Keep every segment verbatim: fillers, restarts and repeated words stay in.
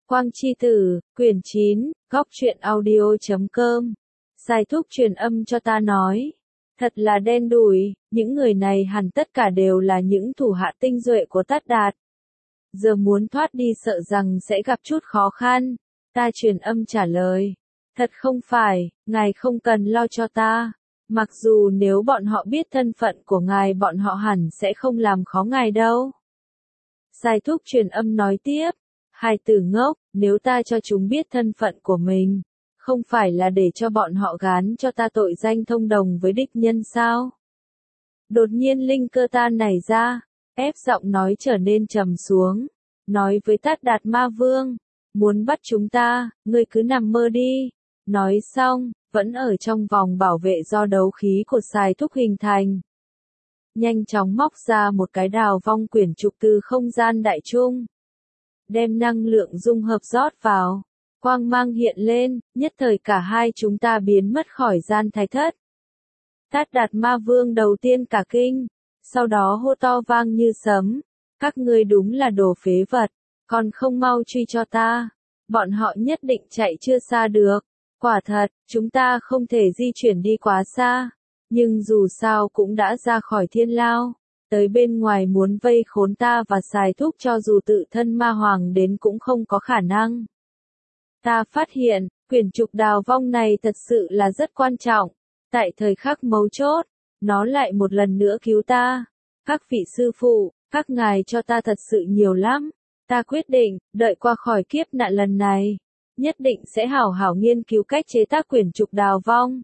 Quang Chi Tử, quyển chín, góc truyện audio chấm com. Sai Thúc truyền âm cho ta nói. Thật là đen đủi, những người này hẳn tất cả đều là những thủ hạ tinh duệ của Tát Đạt. Giờ muốn thoát đi sợ rằng sẽ gặp chút khó khăn. Ta truyền âm trả lời. Thật không phải, ngài không cần lo cho ta. Mặc dù nếu bọn họ biết thân phận của ngài bọn họ hẳn sẽ không làm khó ngài đâu. Sai Thúc truyền âm nói tiếp. Hai tử ngốc, nếu ta cho chúng biết thân phận của mình, không phải là để cho bọn họ gán cho ta tội danh thông đồng với địch nhân sao? Đột nhiên linh cơ ta nảy ra, ép giọng nói trở nên trầm xuống, nói với Tát Đạt Ma Vương, muốn bắt chúng ta, ngươi cứ nằm mơ đi. Nói xong, vẫn ở trong vòng bảo vệ do đấu khí của Sai Thúc hình thành. Nhanh chóng móc ra một cái đào vong quyển trục từ không gian đại trung. Đem năng lượng dung hợp rót vào, quang mang hiện lên, nhất thời cả hai chúng ta biến mất khỏi gian thái thất. Tát Đạt Ma Vương đầu tiên cả kinh, sau đó hô to vang như sấm, các ngươi đúng là đồ phế vật, còn không mau truy cho ta, bọn họ nhất định chạy chưa xa được, quả thật, chúng ta không thể di chuyển đi quá xa, nhưng dù sao cũng đã ra khỏi thiên lao. Tới bên ngoài muốn vây khốn ta và Sai Thúc cho dù tự thân ma hoàng đến cũng không có khả năng. Ta phát hiện, quyển trục đào vong này thật sự là rất quan trọng. Tại thời khắc mấu chốt, nó lại một lần nữa cứu ta. Các vị sư phụ, các ngài cho ta thật sự nhiều lắm. Ta quyết định, đợi qua khỏi kiếp nạn lần này, nhất định sẽ hảo hảo nghiên cứu cách chế tác quyển trục đào vong.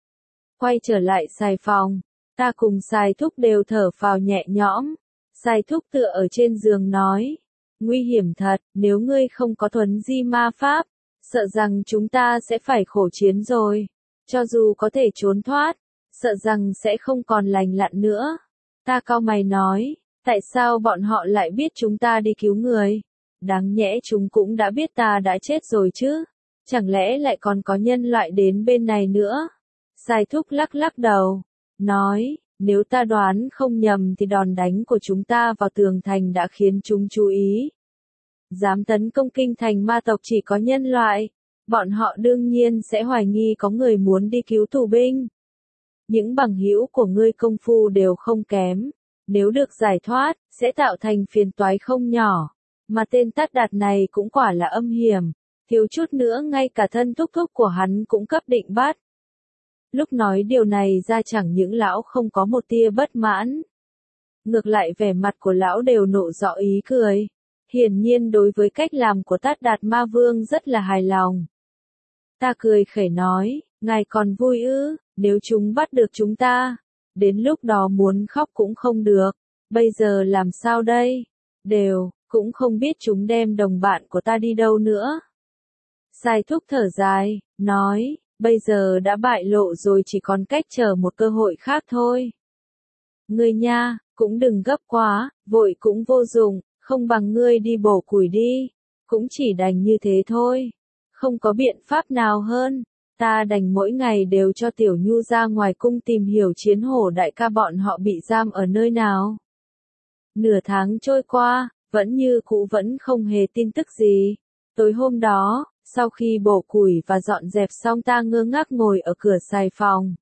Quay trở lại Sai phòng. Ta cùng Sai Thúc đều thở phào nhẹ nhõm. Sai Thúc tựa ở trên giường nói. Nguy hiểm thật, nếu ngươi không có thuấn di ma pháp, sợ rằng chúng ta sẽ phải khổ chiến rồi. Cho dù có thể trốn thoát, sợ rằng sẽ không còn lành lặn nữa. Ta cau mày nói, tại sao bọn họ lại biết chúng ta đi cứu người? Đáng nhẽ chúng cũng đã biết ta đã chết rồi chứ. Chẳng lẽ lại còn có nhân loại đến bên này nữa? Sai Thúc lắc lắc đầu. Nói, nếu ta đoán không nhầm thì đòn đánh của chúng ta vào tường thành đã khiến chúng chú ý. Dám tấn công kinh thành ma tộc chỉ có nhân loại, bọn họ đương nhiên sẽ hoài nghi có người muốn đi cứu tù binh. Những bằng hữu của ngươi công phu đều không kém, nếu được giải thoát, sẽ tạo thành phiền toái không nhỏ. Mà tên Tát Đạt này cũng quả là âm hiểm, thiếu chút nữa ngay cả thân thúc thúc của hắn cũng cấp định bắt. Lúc nói điều này ra chẳng những lão không có một tia bất mãn. Ngược lại vẻ mặt của lão đều nộ rõ ý cười. Hiển nhiên đối với cách làm của Tát Đạt Ma Vương rất là hài lòng. Ta cười khẩy nói, ngài còn vui ư, nếu chúng bắt được chúng ta. Đến lúc đó muốn khóc cũng không được. Bây giờ làm sao đây? Đều, cũng không biết chúng đem đồng bạn của ta đi đâu nữa. Sai Thúc thở dài, nói. Bây giờ đã bại lộ rồi chỉ còn cách chờ một cơ hội khác thôi. Ngươi nha, cũng đừng gấp quá, vội cũng vô dụng, không bằng ngươi đi bổ củi đi. Cũng chỉ đành như thế thôi. Không có biện pháp nào hơn. Ta đành mỗi ngày đều cho Tiểu Nhu ra ngoài cung tìm hiểu Chiến Hổ đại ca bọn họ bị giam ở nơi nào. Nửa tháng trôi qua, vẫn như cũ vẫn không hề tin tức gì. Tối hôm đó, sau khi bổ củi và dọn dẹp xong ta ngơ ngác ngồi ở cửa Sai phòng.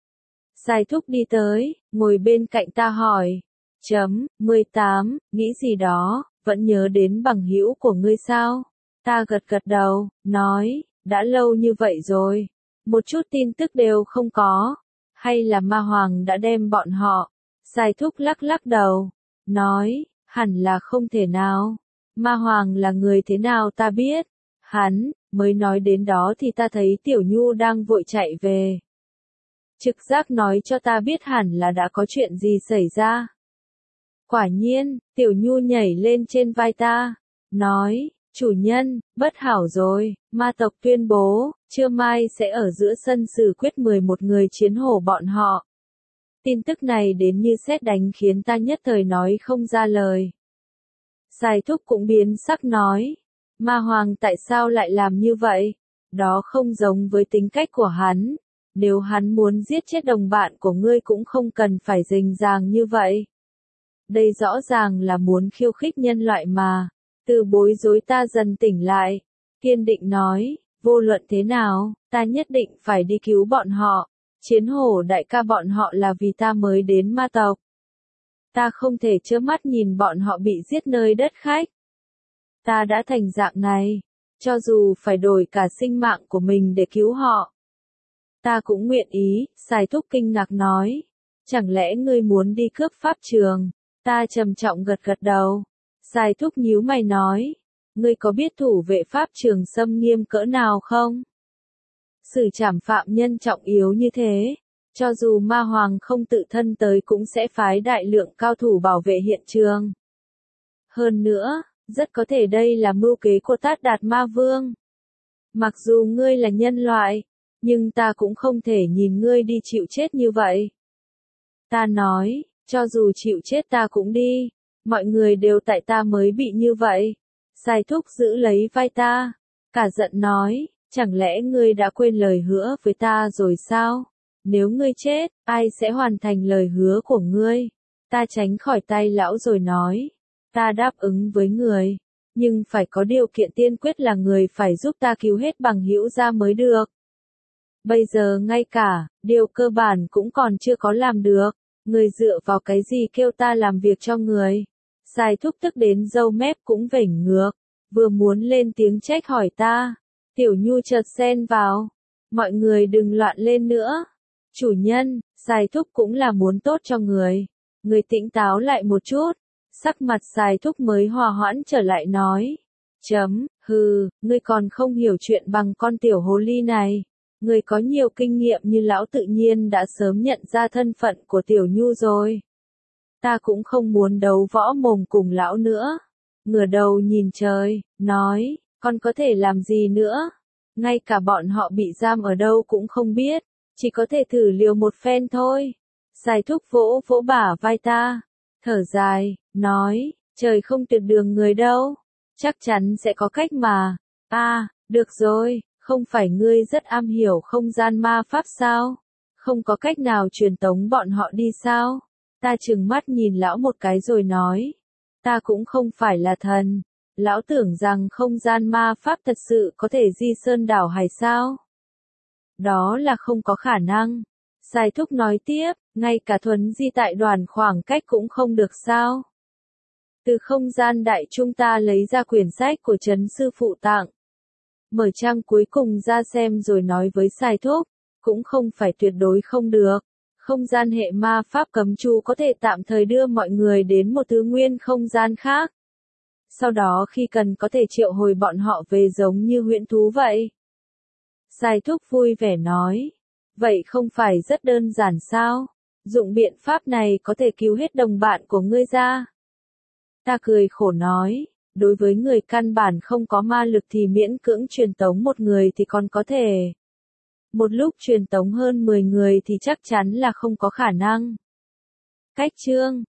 Sai Thúc đi tới, ngồi bên cạnh ta hỏi. Chấm, mười tám, nghĩ gì đó, vẫn nhớ đến bằng hữu của ngươi sao? Ta gật gật đầu, nói, đã lâu như vậy rồi. Một chút tin tức đều không có. Hay là ma hoàng đã đem bọn họ? Sai Thúc lắc lắc đầu, nói, hẳn là không thể nào. Ma hoàng là người thế nào ta biết. Hắn, mới nói đến đó thì ta thấy Tiểu Nhu đang vội chạy về. Trực giác nói cho ta biết hẳn là đã có chuyện gì xảy ra. Quả nhiên, Tiểu Nhu nhảy lên trên vai ta, nói, chủ nhân, bất hảo rồi, ma tộc tuyên bố, trưa mai sẽ ở giữa sân xử quyết mười một người Chiến Hổ bọn họ. Tin tức này đến như sét đánh khiến ta nhất thời nói không ra lời. Sai Thúc cũng biến sắc nói. Ma hoàng tại sao lại làm như vậy? Đó không giống với tính cách của hắn. Nếu hắn muốn giết chết đồng bạn của ngươi cũng không cần phải rình ràng như vậy. Đây rõ ràng là muốn khiêu khích nhân loại mà. Từ bối rối ta dần tỉnh lại. kiên định nói, vô luận thế nào, ta nhất định phải đi cứu bọn họ. Chiến hổ đại ca bọn họ là vì ta mới đến ma tộc. Ta không thể trơ mắt nhìn bọn họ bị giết nơi đất khách. Ta đã thành dạng này, cho dù phải đổi cả sinh mạng của mình để cứu họ. Ta cũng nguyện ý, Sài Thúc kinh ngạc nói. Chẳng lẽ ngươi muốn đi cướp pháp trường? Ta trầm trọng gật gật đầu. Sài Thúc nhíu mày nói. Ngươi có biết thủ vệ pháp trường xâm nghiêm cỡ nào không? Xử trảm phạm nhân trọng yếu như thế, cho dù ma hoàng không tự thân tới cũng sẽ phái đại lượng cao thủ bảo vệ hiện trường. Hơn nữa, rất có thể đây là mưu kế của Tát Đạt Ma Vương. Mặc dù ngươi là nhân loại, nhưng ta cũng không thể nhìn ngươi đi chịu chết như vậy. Ta nói, cho dù chịu chết ta cũng đi, mọi người đều tại ta mới bị như vậy. Sài Thúc giữ lấy vai ta, cả giận nói, chẳng lẽ ngươi đã quên lời hứa với ta rồi sao? Nếu ngươi chết, ai sẽ hoàn thành lời hứa của ngươi? Ta tránh khỏi tay lão rồi nói, ta đáp ứng với người, nhưng phải có điều kiện tiên quyết là người phải giúp ta cứu hết bằng hữu ra mới được. Bây giờ ngay cả, điều cơ bản cũng còn chưa có làm được, người dựa vào cái gì kêu ta làm việc cho người? Sài Thúc tức đến râu mép cũng vểnh ngược, vừa muốn lên tiếng trách hỏi ta. Tiểu Nhu chợt xen vào, mọi người đừng loạn lên nữa. Chủ nhân, Sài Thúc cũng là muốn tốt cho người. Người tỉnh táo lại một chút, sắc mặt Sài Thúc mới hòa hoãn trở lại nói. Chấm, hừ, ngươi còn không hiểu chuyện bằng con tiểu hồ ly này. Người có nhiều kinh nghiệm như lão tự nhiên đã sớm nhận ra thân phận của Tiểu Nhu rồi. Ta cũng không muốn đấu võ mồm cùng lão nữa. Ngửa đầu nhìn trời, nói, con có thể làm gì nữa? Ngay cả bọn họ bị giam ở đâu cũng không biết, chỉ có thể thử liều một phen thôi. Sài Thúc vỗ vỗ bả vai ta, thở dài, nói, trời không tuyệt đường người đâu, chắc chắn sẽ có cách mà. À, được rồi, không phải ngươi rất am hiểu không gian ma pháp sao? Không có cách nào truyền tống bọn họ đi sao? Ta trừng mắt nhìn lão một cái rồi nói, ta cũng không phải là thần. Lão tưởng rằng không gian ma pháp thật sự có thể di sơn đảo hải sao? Đó là không có khả năng. Sài Thúc nói tiếp, ngay cả thuấn di tại đoàn khoảng cách cũng không được sao? Từ không gian đại chúng ta lấy ra quyển sách của Trấn Sư Phụ tặng. Mở trang cuối cùng ra xem rồi nói với Sài Thúc, cũng không phải tuyệt đối không được. Không gian hệ ma pháp cấm chú có thể tạm thời đưa mọi người đến một thứ nguyên không gian khác. Sau đó khi cần có thể triệu hồi bọn họ về giống như huyễn thú vậy. Sài Thúc vui vẻ nói. Vậy không phải rất đơn giản sao? Dụng biện pháp này có thể cứu hết đồng bạn của ngươi ra. Ta cười khổ nói. Đối với người căn bản không có ma lực thì miễn cưỡng truyền tống một người thì còn có thể. Một lúc truyền tống hơn mười người thì chắc chắn là không có khả năng. Cách chương